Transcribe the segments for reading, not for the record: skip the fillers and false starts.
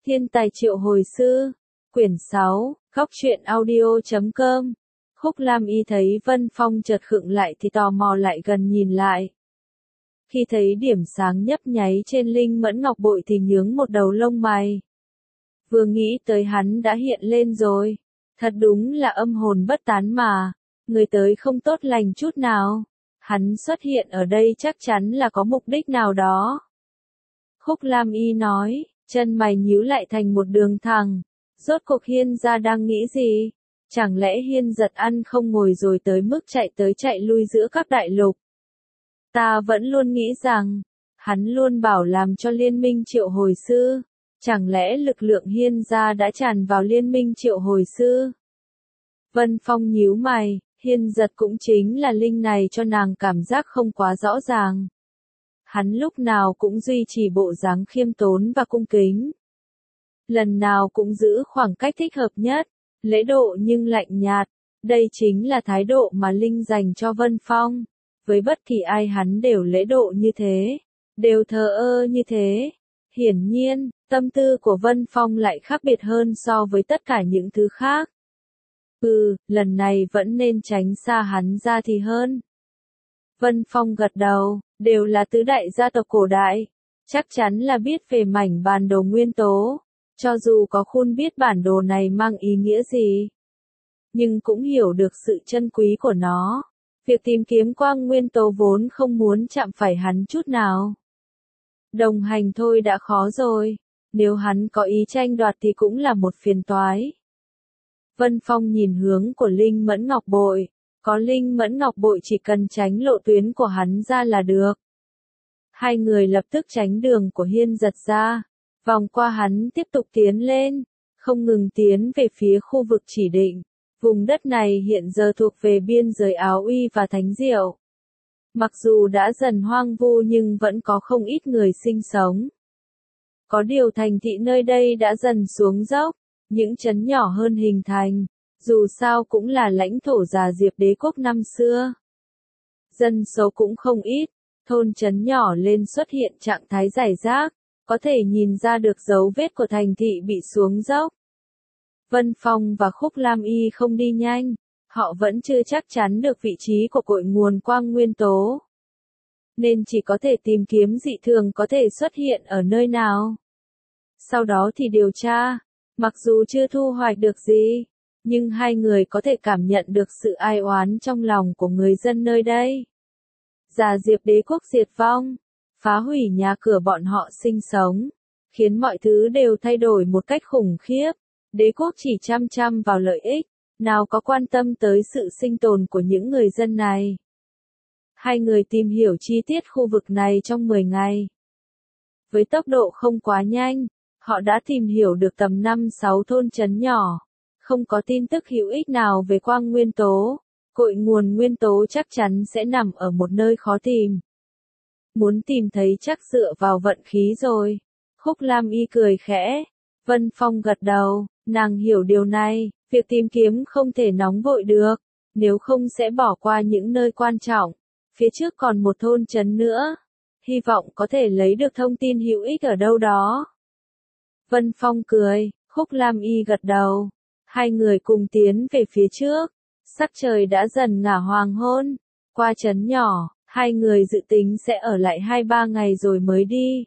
Thiên tài triệu hồi sư, quyển 6, góc truyện audio.com. Khúc Lam Y thấy Vân Phong chợt khựng lại thì tò mò lại gần nhìn lại. Khi thấy điểm sáng nhấp nháy trên linh mẫn ngọc bội thì nhướng một đầu lông mày. Vừa nghĩ tới hắn đã hiện lên rồi. Thật đúng là âm hồn bất tán mà. Người tới không tốt lành chút nào. Hắn xuất hiện ở đây chắc chắn là có mục đích nào đó. Khúc Lam Y nói, chân mày nhíu lại thành một đường thẳng. Rốt cuộc Hiên gia đang nghĩ gì? Chẳng lẽ Hiên giật ăn không ngồi rồi tới mức chạy tới chạy lui giữa các đại lục? Ta vẫn luôn nghĩ rằng, hắn luôn bảo làm cho liên minh triệu hồi sư. Chẳng lẽ lực lượng Hiên gia đã tràn vào liên minh triệu hồi sư? Vân Phong nhíu mày, Hiên giật cũng chính là linh này cho nàng cảm giác không quá rõ ràng. Hắn lúc nào cũng duy trì bộ dáng khiêm tốn và cung kính. Lần nào cũng giữ khoảng cách thích hợp nhất, lễ độ nhưng lạnh nhạt. Đây chính là thái độ mà Linh dành cho Vân Phong. Với bất kỳ ai hắn đều lễ độ như thế, đều thờ ơ như thế. Hiển nhiên, tâm tư của Vân Phong lại khác biệt hơn so với tất cả những thứ khác. Lần này vẫn nên tránh xa hắn ra thì hơn. Vân Phong gật đầu, đều là tứ đại gia tộc cổ đại. Chắc chắn là biết về mảnh bản đồ nguyên tố. Cho dù có khôn biết bản đồ này mang ý nghĩa gì, nhưng cũng hiểu được sự chân quý của nó. Việc tìm kiếm quang nguyên tố vốn không muốn chạm phải hắn chút nào. Đồng hành thôi đã khó rồi, nếu hắn có ý tranh đoạt thì cũng là một phiền toái. Vân Phong nhìn hướng của Linh Mẫn Ngọc Bội, có Linh Mẫn Ngọc Bội chỉ cần tránh lộ tuyến của hắn ra là được. Hai người lập tức tránh đường của Hiên giật ra. Vòng qua hắn tiếp tục tiến lên, không ngừng tiến về phía khu vực chỉ định. Vùng đất này hiện giờ thuộc về biên giới Áo Uy và Thánh Diệu. Mặc dù đã dần hoang vu nhưng vẫn có không ít người sinh sống. Có điều thành thị nơi đây đã dần xuống dốc, những trấn nhỏ hơn hình thành, dù sao cũng là lãnh thổ già Diệp đế quốc năm xưa. Dân số cũng không ít, thôn trấn nhỏ lên xuất hiện trạng thái rải rác. Có thể nhìn ra được dấu vết của thành thị bị xuống dốc. Vân Phong và Khúc Lam Y không đi nhanh, họ vẫn chưa chắc chắn được vị trí của cội nguồn quang nguyên tố. Nên chỉ có thể tìm kiếm dị thường có thể xuất hiện ở nơi nào. Sau đó thì điều tra, mặc dù chưa thu hoạch được gì, nhưng hai người có thể cảm nhận được sự ai oán trong lòng của người dân nơi đây. Già Diệp đế quốc diệt vong. Phá hủy nhà cửa bọn họ sinh sống, khiến mọi thứ đều thay đổi một cách khủng khiếp. Đế quốc chỉ chăm chăm vào lợi ích, nào có quan tâm tới sự sinh tồn của những người dân này. Hai người tìm hiểu chi tiết khu vực này trong 10 ngày. Với tốc độ không quá nhanh, họ đã tìm hiểu được tầm 5-6 thôn trấn nhỏ. Không có tin tức hữu ích nào về quang nguyên tố, cội nguồn nguyên tố chắc chắn sẽ nằm ở một nơi khó tìm. Muốn tìm thấy chắc dựa vào vận khí rồi. Khúc Lam Y cười khẽ. Vân Phong gật đầu, nàng hiểu điều này, việc tìm kiếm không thể nóng vội được, nếu không sẽ bỏ qua những nơi quan trọng. Phía trước còn một thôn trấn nữa, hy vọng có thể lấy được thông tin hữu ích ở đâu đó. Vân Phong cười, Khúc Lam Y gật đầu. Hai người cùng tiến về phía trước, sắc trời đã dần ngả hoàng hôn, qua trấn nhỏ. Hai người dự tính sẽ ở lại 2-3 ngày rồi mới đi.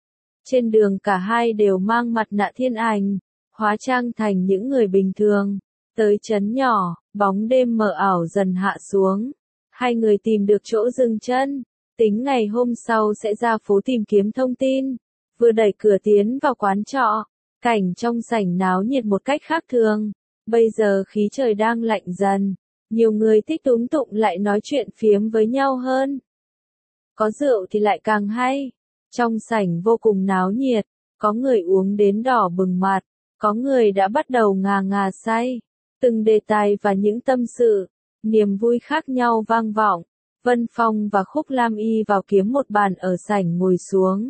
Trên đường cả hai đều mang mặt nạ thiên ảnh, hóa trang thành những người bình thường. Tới trấn nhỏ, bóng đêm mờ ảo dần hạ xuống. Hai người tìm được chỗ dừng chân, tính ngày hôm sau sẽ ra phố tìm kiếm thông tin. Vừa đẩy cửa tiến vào quán trọ, cảnh trong sảnh náo nhiệt một cách khác thường. Bây giờ khí trời đang lạnh dần. Nhiều người thích túm tụng lại nói chuyện phiếm với nhau hơn. Có rượu thì lại càng hay. Trong sảnh vô cùng náo nhiệt, có người uống đến đỏ bừng mặt, có người đã bắt đầu ngà ngà say. Từng đề tài và những tâm sự, niềm vui khác nhau vang vọng. Vân Phong và Khúc Lam Y vào kiếm một bàn ở sảnh ngồi xuống.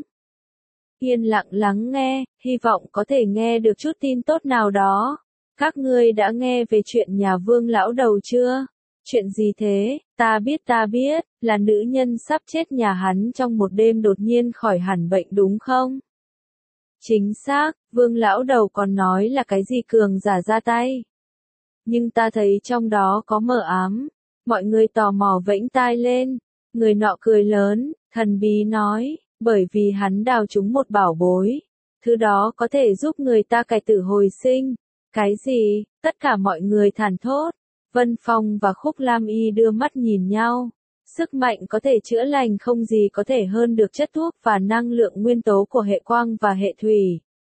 Yên lặng lắng nghe, hy vọng có thể nghe được chút tin tốt nào đó. Các ngươi đã nghe về chuyện nhà Vương lão đầu chưa? Chuyện gì thế? Ta biết, là nữ nhân sắp chết nhà hắn trong một đêm đột nhiên khỏi hẳn bệnh đúng không? Chính xác, Vương lão đầu còn nói là cái gì cường giả ra tay. Nhưng ta thấy trong đó có mờ ám. Mọi người tò mò vẫy tai lên. Người nọ cười lớn, thần bí nói, bởi vì hắn đào trúng một bảo bối. Thứ đó có thể giúp người ta cải tử hồi sinh. Cái gì? Tất cả mọi người thản thốt. Vân Phong và Khúc Lam Y đưa mắt nhìn nhau. Sức mạnh có thể chữa lành không gì có thể hơn được chất thuốc và năng lượng nguyên tố của hệ quang và hệ thủy.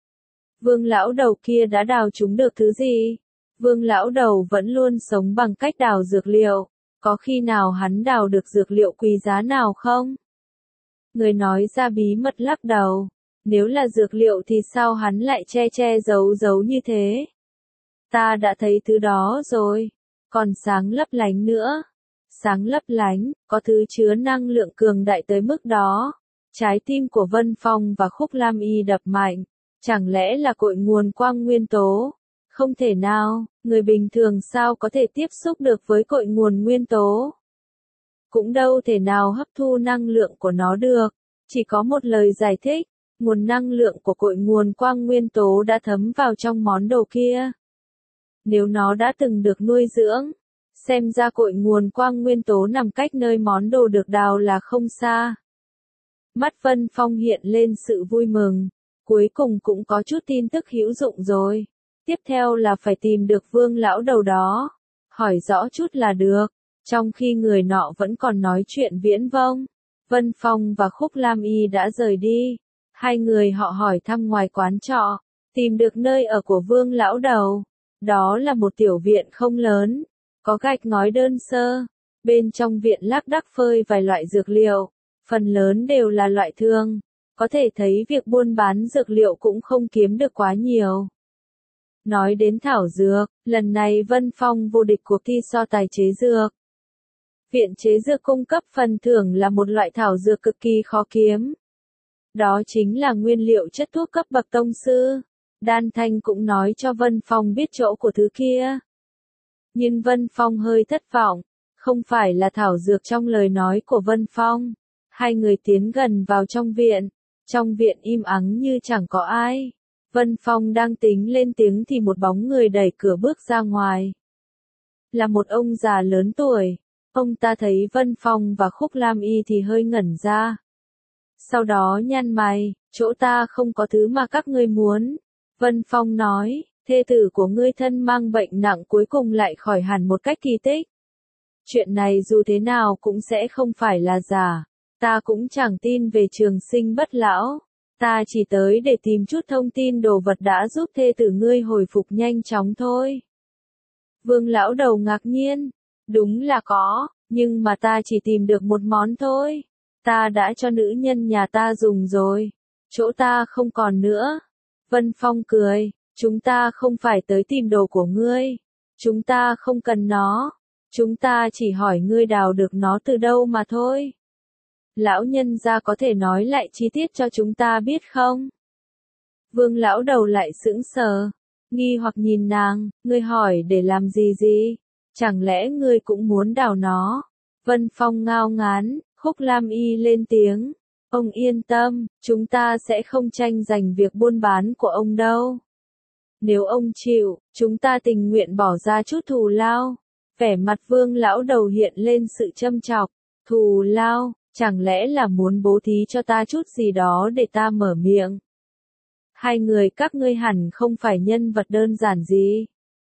Vương lão đầu kia đã đào trúng được thứ gì? Vương lão đầu vẫn luôn sống bằng cách đào dược liệu. Có khi nào hắn đào được dược liệu quý giá nào không? Người nói ra bí mật lắc đầu. Nếu là dược liệu thì sao hắn lại che giấu như thế? Ta đã thấy thứ đó rồi. Còn sáng lấp lánh nữa. Sáng lấp lánh, có thứ chứa năng lượng cường đại tới mức đó. Trái tim của Vân Phong và Khúc Lam Y đập mạnh. Chẳng lẽ là cội nguồn quang nguyên tố? Không thể nào, người bình thường sao có thể tiếp xúc được với cội nguồn nguyên tố? Cũng đâu thể nào hấp thu năng lượng của nó được. Chỉ có một lời giải thích, nguồn năng lượng của cội nguồn quang nguyên tố đã thấm vào trong món đồ kia. Nếu nó đã từng được nuôi dưỡng, xem ra cội nguồn quang nguyên tố nằm cách nơi món đồ được đào là không xa. Mắt Vân Phong hiện lên sự vui mừng, cuối cùng cũng có chút tin tức hữu dụng rồi. Tiếp theo là phải tìm được Vương lão đầu đó, hỏi rõ chút là được. Trong khi người nọ vẫn còn nói chuyện viễn vông, Vân Phong và Khúc Lam Y đã rời đi. Hai người họ hỏi thăm ngoài quán trọ, tìm được nơi ở của Vương lão đầu. Đó là một tiểu viện không lớn, có gạch ngói đơn sơ. Bên trong viện lác đác phơi vài loại dược liệu, phần lớn đều là loại thường. Có thể thấy việc buôn bán dược liệu cũng không kiếm được quá nhiều. Nói đến thảo dược, lần này Vân Phong vô địch cuộc thi so tài chế dược. Viện chế dược cung cấp phần thưởng là một loại thảo dược cực kỳ khó kiếm. Đó chính là nguyên liệu chất thuốc cấp bậc tông sư. Đan Thanh cũng nói cho Vân Phong biết chỗ của thứ kia. Nhưng Vân Phong hơi thất vọng, không phải là thảo dược trong lời nói của Vân Phong. Hai người tiến gần vào trong viện im ắng như chẳng có ai. Vân Phong đang tính lên tiếng thì một bóng người đẩy cửa bước ra ngoài. Là một ông già lớn tuổi. Ông ta thấy Vân Phong và Khúc Lam Y thì hơi ngẩn ra. Sau đó nhăn mày, chỗ ta không có thứ mà các ngươi muốn. Vân Phong nói, thê tử của ngươi thân mang bệnh nặng cuối cùng lại khỏi hẳn một cách kỳ tích. Chuyện này dù thế nào cũng sẽ không phải là giả. Ta cũng chẳng tin về trường sinh bất lão. Ta chỉ tới để tìm chút thông tin đồ vật đã giúp thê tử ngươi hồi phục nhanh chóng thôi. Vương lão đầu ngạc nhiên. Đúng là có, nhưng mà ta chỉ tìm được một món thôi. Ta đã cho nữ nhân nhà ta dùng rồi. Chỗ ta không còn nữa. Vân Phong cười, chúng ta không phải tới tìm đồ của ngươi. Chúng ta không cần nó. Chúng ta chỉ hỏi ngươi đào được nó từ đâu mà thôi. Lão nhân gia có thể nói lại chi tiết cho chúng ta biết không? Vương lão đầu lại sững sờ, nghi hoặc nhìn nàng, ngươi hỏi để làm gì? Chẳng lẽ ngươi cũng muốn đào nó? Vân Phong ngao ngán, Khúc Lam Y lên tiếng. Ông yên tâm, chúng ta sẽ không tranh giành việc buôn bán của ông đâu. Nếu ông chịu, chúng ta tình nguyện bỏ ra chút thù lao. Vẻ mặt Vương lão đầu hiện lên sự châm chọc. Thù lao, chẳng lẽ là muốn bố thí cho ta chút gì đó để ta mở miệng? Hai người các ngươi hẳn không phải nhân vật đơn giản gì.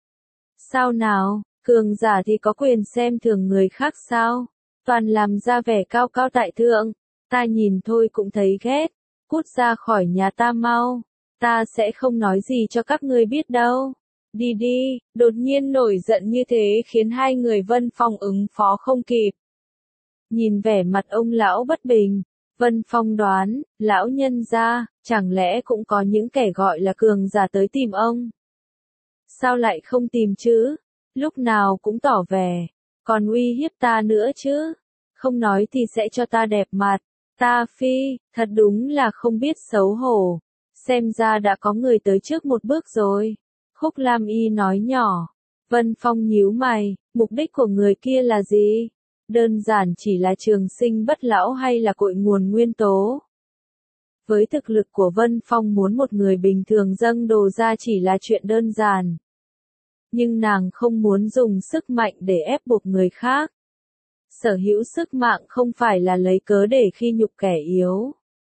Sao nào, cường giả thì có quyền xem thường người khác sao? Toàn làm ra vẻ cao cao tại thượng. Ta nhìn thôi cũng thấy ghét. Cút ra khỏi nhà ta mau. Ta sẽ không nói gì cho các ngươi biết đâu. Đi, đột nhiên nổi giận như thế khiến hai người Vân Phong ứng phó không kịp. Nhìn vẻ mặt ông lão bất bình, Vân Phong đoán, lão nhân gia, chẳng lẽ cũng có những kẻ gọi là cường giả tới tìm ông? Sao lại không tìm chứ? Lúc nào cũng tỏ vẻ, còn uy hiếp ta nữa chứ? Không nói thì sẽ cho ta đẹp mặt. Ta phi, thật đúng là không biết xấu hổ. Xem ra đã có người tới trước một bước rồi. Khúc Lam Y nói nhỏ. Vân Phong nhíu mày, mục đích của người kia là gì? Đơn giản chỉ là trường sinh bất lão hay là cội nguồn nguyên tố? Với thực lực của Vân Phong muốn một người bình thường dâng đồ ra chỉ là chuyện đơn giản. Nhưng nàng không muốn dùng sức mạnh để ép buộc người khác. Sở hữu sức mạnh không phải là lấy cớ để khi nhục kẻ yếu,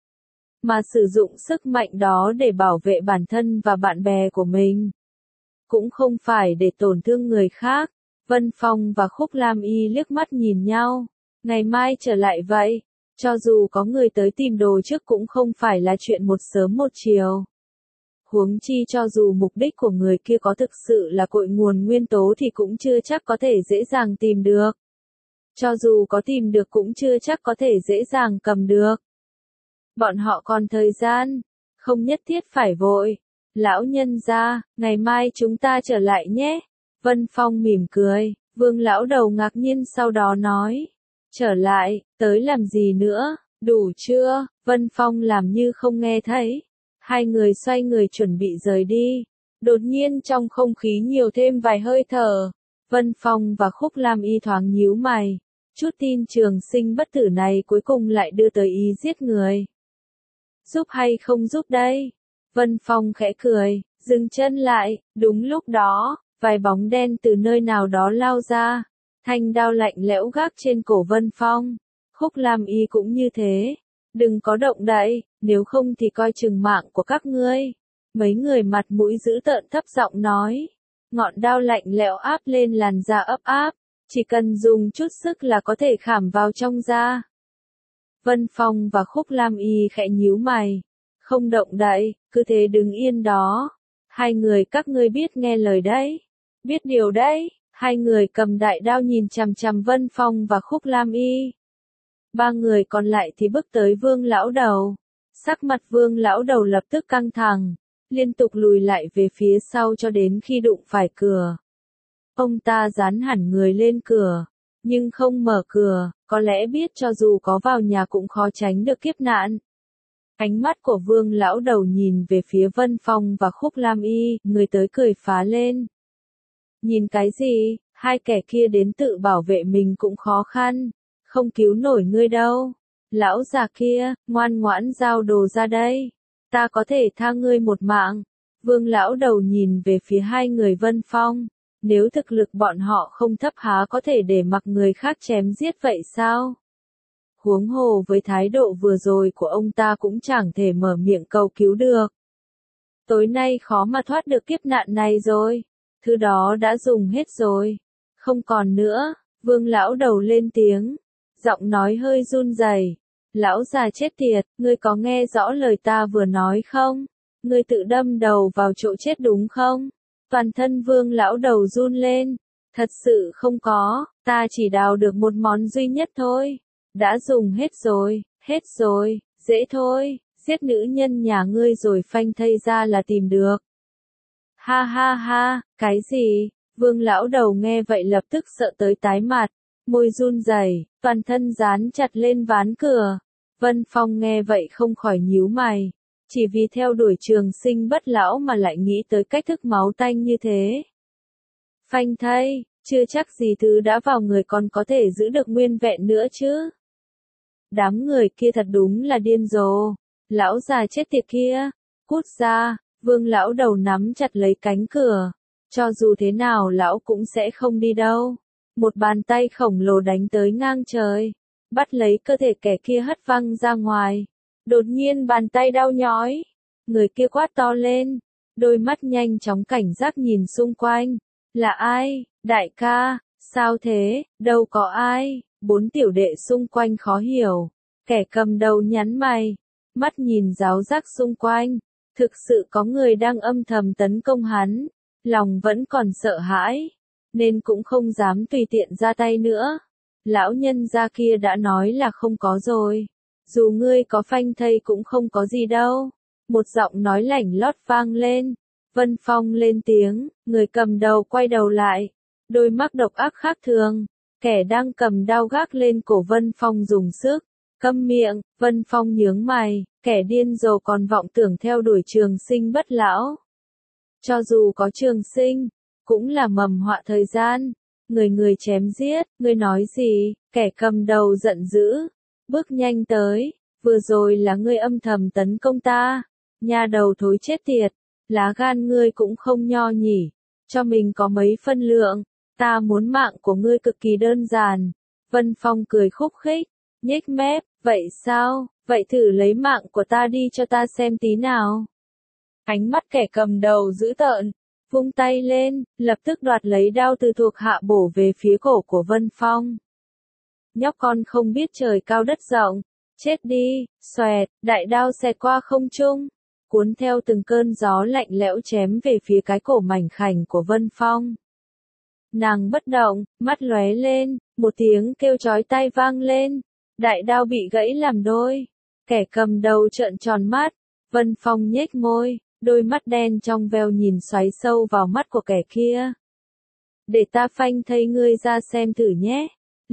mà sử dụng sức mạnh đó để bảo vệ bản thân và bạn bè của mình. Cũng không phải để tổn thương người khác. Vân Phong và Khúc Lam Y liếc mắt nhìn nhau. Ngày mai trở lại vậy. Cho dù có người tới tìm đồ trước cũng không phải là chuyện một sớm một chiều. Huống chi cho dù mục đích của người kia có thực sự là cội nguồn nguyên tố thì cũng chưa chắc có thể dễ dàng tìm được. Cho dù có tìm được cũng chưa chắc có thể dễ dàng cầm được. Bọn họ còn thời gian, không nhất thiết phải vội. Lão nhân gia, ngày mai chúng ta trở lại nhé. Vân Phong mỉm cười, Vương lão đầu ngạc nhiên sau đó nói. Trở lại, tới làm gì nữa, đủ chưa? Vân Phong làm như không nghe thấy. Hai người xoay người chuẩn bị rời đi. Đột nhiên trong không khí nhiều thêm vài hơi thở. Vân Phong và Khúc Lam Y thoáng nhíu mày. Chút tin trường sinh bất tử này cuối cùng lại đưa tới ý giết người. Giúp hay không giúp đây? Vân Phong khẽ cười, dừng chân lại. Đúng lúc đó, vài bóng đen từ nơi nào đó lao ra. Thanh đao lạnh lẽo gác trên cổ Vân Phong. Khúc Lam Y cũng như thế. Đừng có động đậy, nếu không thì coi chừng mạng của các ngươi. Mấy người mặt mũi dữ tợn thấp giọng nói. Ngọn đao lạnh lẽo áp lên làn da ấp áp. Chỉ cần dùng chút sức là có thể khảm vào trong da. Vân Phong và Khúc Lam Y khẽ nhíu mày. Không động đậy, cứ thế đứng yên đó. Hai người các ngươi biết nghe lời đấy. Biết điều đấy. Hai người cầm đại đao nhìn chằm chằm Vân Phong và Khúc Lam Y. Ba người còn lại thì bước tới Vương lão đầu. Sắc mặt Vương lão đầu lập tức căng thẳng, liên tục lùi lại về phía sau cho đến khi đụng phải cửa. Ông ta dán hẳn người lên cửa, nhưng không mở cửa, có lẽ biết cho dù có vào nhà cũng khó tránh được kiếp nạn. Ánh mắt của Vương lão đầu nhìn về phía Vân Phong và Khúc Lam Y, người tới cười phá lên. Nhìn cái gì, hai kẻ kia đến tự bảo vệ mình cũng khó khăn, không cứu nổi ngươi đâu. Lão già kia, ngoan ngoãn giao đồ ra đây. Ta có thể tha ngươi một mạng. Vương lão đầu nhìn về phía hai người Vân Phong. Nếu thực lực bọn họ không thấp há có thể để mặc người khác chém giết vậy sao? Huống hồ với thái độ vừa rồi của ông ta cũng chẳng thể mở miệng cầu cứu được. Tối nay khó mà thoát được kiếp nạn này rồi. Thứ đó đã dùng hết rồi. Không còn nữa. Vương lão đầu lên tiếng. Giọng nói hơi run rẩy. Lão già chết tiệt, ngươi có nghe rõ lời ta vừa nói không? Ngươi tự đâm đầu vào chỗ chết đúng không? Toàn thân Vương lão đầu run lên. Thật sự không có, ta chỉ đào được một món duy nhất thôi. Đã dùng hết rồi, dễ thôi, giết nữ nhân nhà ngươi rồi phanh thây ra là tìm được. Ha ha ha, cái gì? Vương lão đầu nghe vậy lập tức sợ tới tái mặt, môi run rẩy, toàn thân dán chặt lên ván cửa. Vân Phong nghe vậy không khỏi nhíu mày, chỉ vì theo đuổi trường sinh bất lão mà lại nghĩ tới cách thức máu tanh như thế. Phanh thây, chưa chắc gì thứ đã vào người còn có thể giữ được nguyên vẹn nữa chứ. Đám người kia thật đúng là điên rồ. Lão già chết tiệt kia, cút ra. Vương lão đầu nắm chặt lấy cánh cửa. Cho dù thế nào lão cũng sẽ không đi đâu. Một bàn tay khổng lồ đánh tới ngang trời, bắt lấy cơ thể kẻ kia hất văng ra ngoài. Đột nhiên bàn tay đau nhói. Người kia quát to lên. Đôi mắt nhanh chóng cảnh giác nhìn xung quanh. Là ai? Đại ca, sao thế? Đâu có ai? Bốn tiểu đệ xung quanh khó hiểu. Kẻ cầm đầu nhắn mày, mắt nhìn ráo rác xung quanh. Thực sự có người đang âm thầm tấn công hắn. Lòng vẫn còn sợ hãi, nên cũng không dám tùy tiện ra tay nữa. Lão nhân gia kia đã nói là không có rồi. Dù ngươi có phanh thây cũng không có gì đâu. Một giọng nói lảnh lót vang lên. Vân Phong lên tiếng, người cầm đầu quay đầu lại. Đôi mắt độc ác khác thường. Kẻ đang cầm đao gác lên cổ Vân Phong dùng sức. Câm miệng, Vân Phong nhướng mày, kẻ điên rồ còn vọng tưởng theo đuổi trường sinh bất lão. Cho dù có trường sinh, cũng là mầm họa thời gian. Người chém giết, ngươi nói gì? Kẻ cầm đầu giận dữ, bước nhanh tới. vừa rồi là ngươi âm thầm tấn công ta, nha đầu thối chết tiệt, lá gan ngươi cũng không nho nhỉ, cho mình có mấy phân lượng, ta muốn mạng của ngươi cực kỳ đơn giản. Vân Phong cười khúc khích, nhếch mép, vậy sao, vậy thử lấy mạng của ta đi cho ta xem tí nào. Ánh mắt kẻ cầm đầu dữ tợn, vung tay lên, lập tức đoạt lấy đao từ thuộc hạ bổ về phía cổ của Vân Phong. Nhóc con không biết trời cao đất rộng, chết đi, xoẹt, đại đao xẹt qua không trung, cuốn theo từng cơn gió lạnh lẽo chém về phía cái cổ mảnh khảnh của Vân Phong. Nàng bất động, mắt lóe lên, một tiếng kêu chói tai vang lên, đại đao bị gãy làm đôi, kẻ cầm đầu trợn tròn mắt, Vân Phong nhếch môi, đôi mắt đen trong veo nhìn xoáy sâu vào mắt của kẻ kia. Để ta phanh thây ngươi ra xem thử nhé,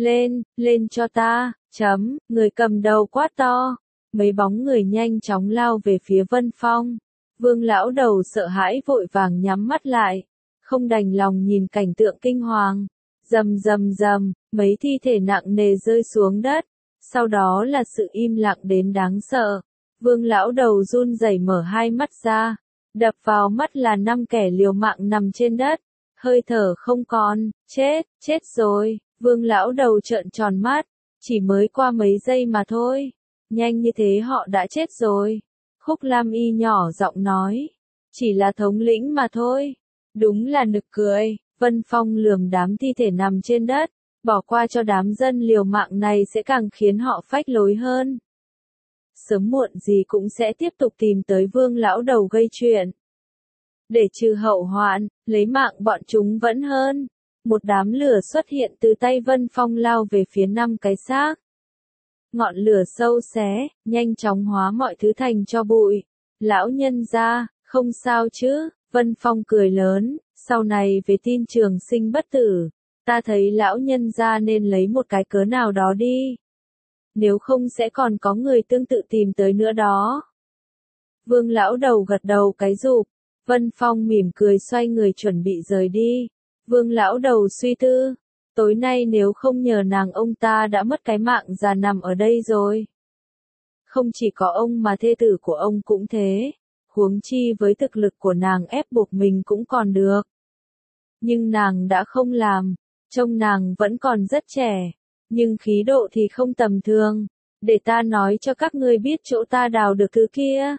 lên cho ta, người cầm đầu quát to, mấy bóng người nhanh chóng lao về phía Vân Phong, Vương lão đầu sợ hãi vội vàng nhắm mắt lại, không đành lòng nhìn cảnh tượng kinh hoàng, rầm, mấy thi thể nặng nề rơi xuống đất, sau đó là sự im lặng đến đáng sợ. Vương lão đầu run rẩy mở hai mắt ra, đập vào mắt là 5 kẻ liều mạng nằm trên đất, hơi thở không còn, chết rồi, Vương lão đầu trợn tròn mắt, chỉ mới qua mấy giây mà thôi, nhanh như thế họ đã chết rồi. Khúc Lam Y nhỏ giọng nói, chỉ là thống lĩnh mà thôi, đúng là nực cười. Vân Phong lườm đám thi thể nằm trên đất, bỏ qua cho đám dân liều mạng này sẽ càng khiến họ phách lối hơn. Sớm muộn gì cũng sẽ tiếp tục tìm tới Vương lão đầu gây chuyện. Để trừ hậu hoạn, lấy mạng bọn chúng vẫn hơn. Một đám lửa xuất hiện từ tay Vân Phong lao về phía 5 cái xác. Ngọn lửa sâu xé, nhanh chóng hóa mọi thứ thành tro bụi. Lão nhân gia, không sao chứ, Vân Phong cười lớn, sau này về tin trường sinh bất tử, ta thấy lão nhân gia nên lấy một cái cớ nào đó đi. Nếu không sẽ còn có người tương tự tìm tới nữa đó. Vương lão đầu gật đầu cái rụp, Vân Phong mỉm cười xoay người chuẩn bị rời đi. Vương lão đầu suy tư, tối nay nếu không nhờ nàng ông ta đã mất cái mạng già nằm ở đây rồi. Không chỉ có ông mà thê tử của ông cũng thế, huống chi với thực lực của nàng ép buộc mình cũng còn được. Nhưng nàng đã không làm, trông nàng vẫn còn rất trẻ, nhưng khí độ thì không tầm thường, để ta nói cho các ngươi biết chỗ ta đào được thứ kia.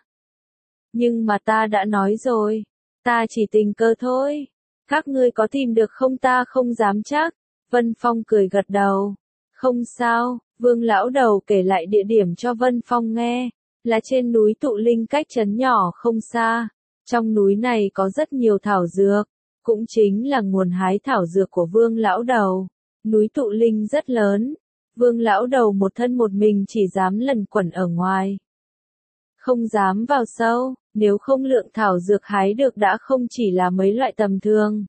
Nhưng mà ta đã nói rồi, ta chỉ tình cờ thôi, các ngươi có tìm được không ta không dám chắc. Vân Phong cười gật đầu, không sao, Vương lão đầu kể lại địa điểm cho Vân Phong nghe, là trên núi Tụ Linh cách trấn nhỏ không xa, trong núi này có rất nhiều thảo dược, cũng chính là nguồn hái thảo dược của Vương lão đầu. Núi Tụ Linh rất lớn, Vương lão đầu một thân một mình chỉ dám lẩn quẩn ở ngoài, không dám vào sâu, nếu không lượng thảo dược hái được đã không chỉ là mấy loại tầm thường.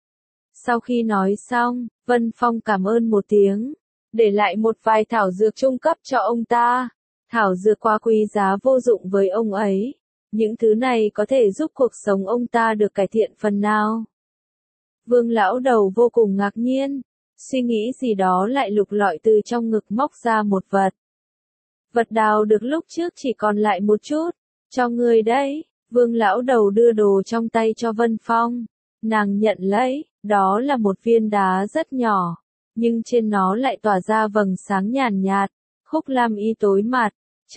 Sau khi nói xong, Vân Phong cảm ơn một tiếng, để lại một vài thảo dược trung cấp cho ông ta. Thảo dược quá quý giá vô dụng với ông ấy, những thứ này có thể giúp cuộc sống ông ta được cải thiện phần nào. Vương lão đầu vô cùng ngạc nhiên, suy nghĩ gì đó lại lục lọi từ trong ngực móc ra một vật. Vật đào được lúc trước chỉ còn lại một chút, cho người đấy. Vương lão đầu đưa đồ trong tay cho Vân Phong, nàng nhận lấy, đó là một viên đá rất nhỏ, nhưng trên nó lại tỏa ra vầng sáng nhàn nhạt. Khúc Lam Y tối mặt,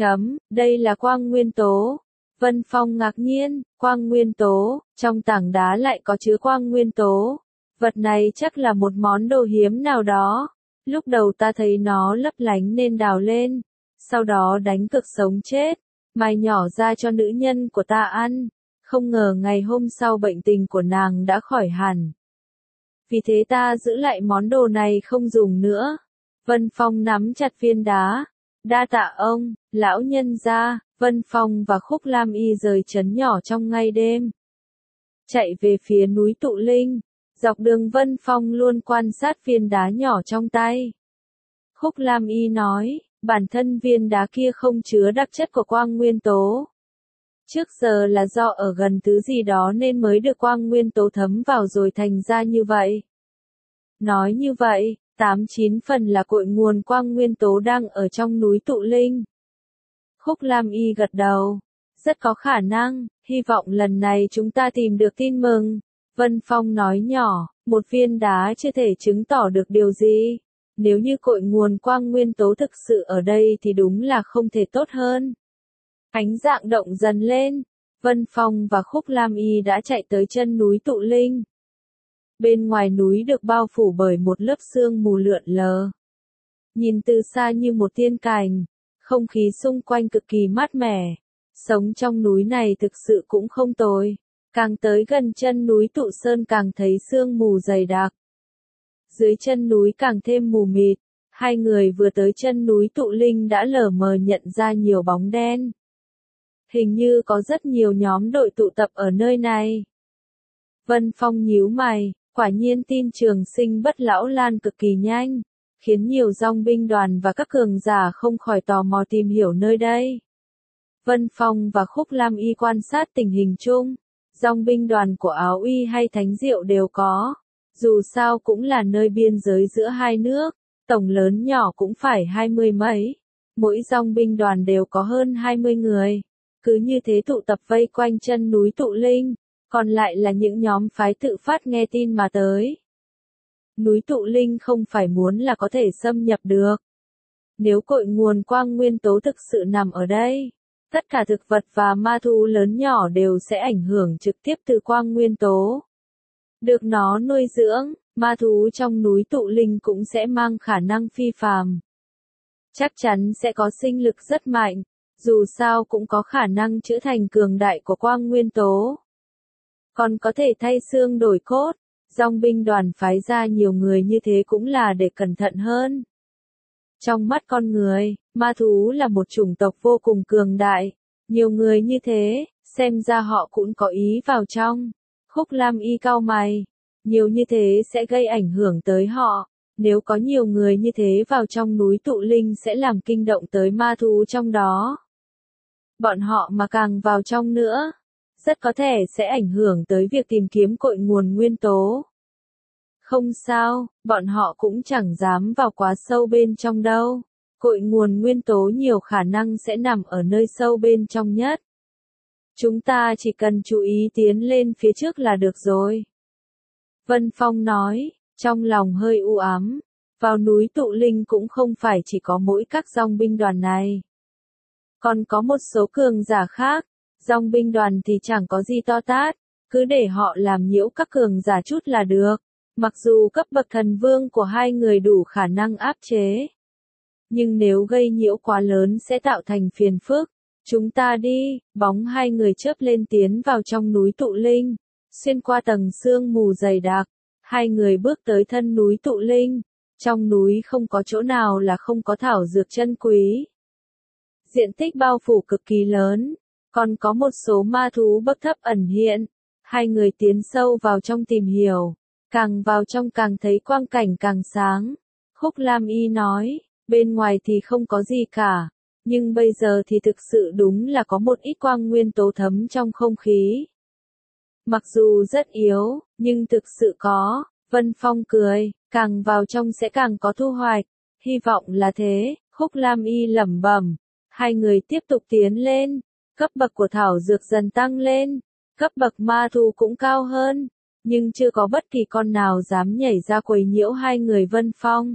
đây là quang nguyên tố. Vân Phong ngạc nhiên, quang nguyên tố, trong tảng đá lại có chứa quang nguyên tố. Vật này chắc là một món đồ hiếm nào đó. Lúc đầu ta thấy nó lấp lánh nên đào lên, sau đó đánh cực sống chết, mài nhỏ ra cho nữ nhân của ta ăn. Không ngờ ngày hôm sau bệnh tình của nàng đã khỏi hẳn. Vì thế ta giữ lại món đồ này không dùng nữa. Vân Phong nắm chặt viên đá. Đa tạ ông, lão nhân gia. Vân Phong và Khúc Lam Y rời trấn nhỏ trong ngay đêm, chạy về phía núi Tụ Linh. Dọc đường Vân Phong luôn quan sát viên đá nhỏ trong tay. Khúc Lam Y nói, bản thân viên đá kia không chứa đặc chất của quang nguyên tố. Trước giờ là do ở gần thứ gì đó nên mới được quang nguyên tố thấm vào rồi thành ra như vậy. Nói như vậy, 8-9 phần là cội nguồn quang nguyên tố đang ở trong núi Tụ Linh. Khúc Lam Y gật đầu. Rất có khả năng, hy vọng lần này chúng ta tìm được tin mừng. Vân Phong nói nhỏ, một viên đá chưa thể chứng tỏ được điều gì. Nếu như cội nguồn quang nguyên tố thực sự ở đây thì đúng là không thể tốt hơn. Ánh dạng động dần lên, Vân Phong và Khúc Lam Y đã chạy tới chân núi Tụ Linh. Bên ngoài núi được bao phủ bởi một lớp sương mù lượn lờ. Nhìn từ xa như một tiên cảnh, không khí xung quanh cực kỳ mát mẻ. Sống trong núi này thực sự cũng không tồi. Càng tới gần chân núi Tụ Sơn càng thấy sương mù dày đặc. Dưới chân núi càng thêm mù mịt, hai người vừa tới chân núi Tụ Linh đã lờ mờ nhận ra nhiều bóng đen. Hình như có rất nhiều nhóm đội tụ tập ở nơi này. Vân Phong nhíu mày, quả nhiên tin trường sinh bất lão lan cực kỳ nhanh, khiến nhiều dòng binh đoàn và các cường giả không khỏi tò mò tìm hiểu nơi đây. Vân Phong và Khúc Lam Y quan sát tình hình chung, dòng binh đoàn của Áo Uy hay Thánh Diệu đều có, dù sao cũng là nơi biên giới giữa hai nước, tổng lớn nhỏ cũng phải 20 mấy, mỗi dòng binh đoàn đều có hơn 20 người, cứ như thế tụ tập vây quanh chân núi Tụ Linh, còn lại là những nhóm phái tự phát nghe tin mà tới. Núi Tụ Linh không phải muốn là có thể xâm nhập được. Nếu cội nguồn quang nguyên tố thực sự nằm ở đây, tất cả thực vật và ma thú lớn nhỏ đều sẽ ảnh hưởng trực tiếp từ quang nguyên tố. Được nó nuôi dưỡng, ma thú trong núi Tụ Linh cũng sẽ mang khả năng phi phàm. Chắc chắn sẽ có sinh lực rất mạnh, dù sao cũng có khả năng chữa thành cường đại của quang nguyên tố. Còn có thể thay xương đổi cốt, dòng binh đoàn phái ra nhiều người như thế cũng là để cẩn thận hơn. Trong mắt con người, ma thú là một chủng tộc vô cùng cường đại, nhiều người như thế, xem ra họ cũng có ý vào trong. Khúc Lam Y cau mày, nhiều như thế sẽ gây ảnh hưởng tới họ, nếu có nhiều người như thế vào trong núi Tụ Linh sẽ làm kinh động tới ma thú trong đó. Bọn họ mà càng vào trong nữa, rất có thể sẽ ảnh hưởng tới việc tìm kiếm cội nguồn nguyên tố. Không sao, bọn họ cũng chẳng dám vào quá sâu bên trong đâu. Cội nguồn nguyên tố nhiều khả năng sẽ nằm ở nơi sâu bên trong nhất. Chúng ta chỉ cần chú ý tiến lên phía trước là được rồi. Vân Phong nói, trong lòng hơi u ám. Vào núi Tụ Linh cũng không phải chỉ có mỗi các dòng binh đoàn này. Còn có một số cường giả khác. Dòng binh đoàn thì chẳng có gì to tát, cứ để họ làm nhiễu các cường giả chút là được. Mặc dù cấp bậc thần vương của hai người đủ khả năng áp chế. Nhưng nếu gây nhiễu quá lớn sẽ tạo thành phiền phức. Chúng ta đi, bóng hai người chớp lên tiến vào trong núi Tụ Linh. Xuyên qua tầng sương mù dày đặc, hai người bước tới thân núi Tụ Linh. Trong núi không có chỗ nào là không có thảo dược chân quý. Diện tích bao phủ cực kỳ lớn, còn có một số ma thú bậc thấp ẩn hiện. Hai người tiến sâu vào trong tìm hiểu. Càng vào trong càng thấy quang cảnh càng sáng. Khúc Lam Y nói, bên ngoài thì không có gì cả, nhưng bây giờ thì thực sự đúng là có một ít quang nguyên tố thấm trong không khí. Mặc dù rất yếu, nhưng thực sự có. Vân Phong cười, càng vào trong sẽ càng có thu hoạch. Hy vọng là thế, Khúc Lam Y lẩm bẩm. Hai người tiếp tục tiến lên, cấp bậc của thảo dược dần tăng lên, cấp bậc ma thú cũng cao hơn. Nhưng chưa có bất kỳ con nào dám nhảy ra quấy nhiễu hai người Vân Phong.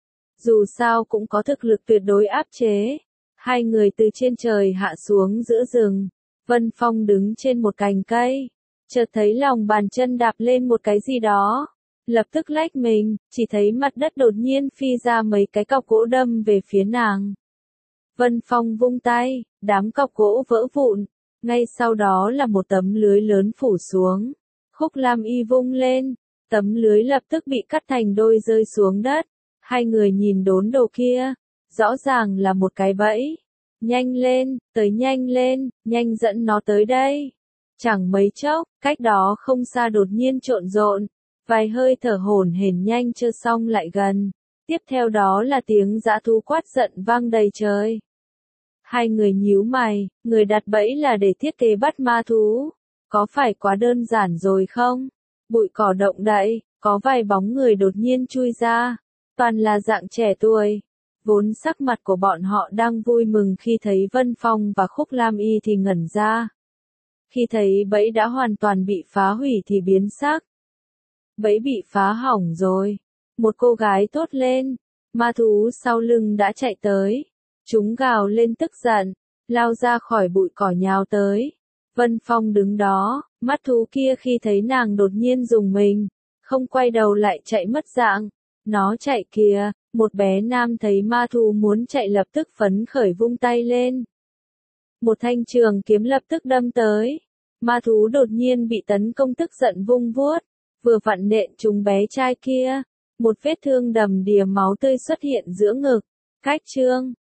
Dù sao cũng có thực lực tuyệt đối áp chế. Hai người từ trên trời hạ xuống giữa rừng. Vân Phong đứng trên một cành cây. Chợt thấy lòng bàn chân đạp lên một cái gì đó. Lập tức lách mình, chỉ thấy mặt đất đột nhiên phi ra mấy cái cọc gỗ đâm về phía nàng. Vân Phong vung tay, đám cọc gỗ vỡ vụn. Ngay sau đó là một tấm lưới lớn phủ xuống. Khúc Lam Y vung lên, tấm lưới lập tức bị cắt thành đôi rơi xuống đất. Hai người nhìn đốn đồ kia, rõ ràng là một cái bẫy. Nhanh lên, tới nhanh lên, nhanh dẫn nó tới đây. Chẳng mấy chốc, cách đó không xa đột nhiên trộn rộn, vài hơi thở hổn hển nhanh chưa xong lại gần. Tiếp theo đó là tiếng dã thú quát giận vang đầy trời. Hai người nhíu mày, người đặt bẫy là để thiết kế bắt ma thú. Có phải quá đơn giản rồi không? Bụi cỏ động đậy, có vài bóng người đột nhiên chui ra. Toàn là dạng trẻ tuổi. Vốn sắc mặt của bọn họ đang vui mừng khi thấy Vân Phong và Khúc Lam Y thì ngẩn ra. Khi thấy bẫy đã hoàn toàn bị phá hủy thì biến sắc. Bẫy bị phá hỏng rồi. Một cô gái thốt lên. Ma thú sau lưng đã chạy tới. Chúng gào lên tức giận, lao ra khỏi bụi cỏ nhào tới. Vân Phong đứng đó, mắt thú kia khi thấy nàng đột nhiên rùng mình, không quay đầu lại chạy mất dạng. Nó chạy kìa, một bé nam thấy ma thú muốn chạy lập tức phấn khởi vung tay lên. Một thanh trường kiếm lập tức đâm tới. Ma thú đột nhiên bị tấn công tức giận vung vuốt, vừa vặn nện trúng bé trai kia. Một vết thương đầm đìa máu tươi xuất hiện giữa ngực. Cách chương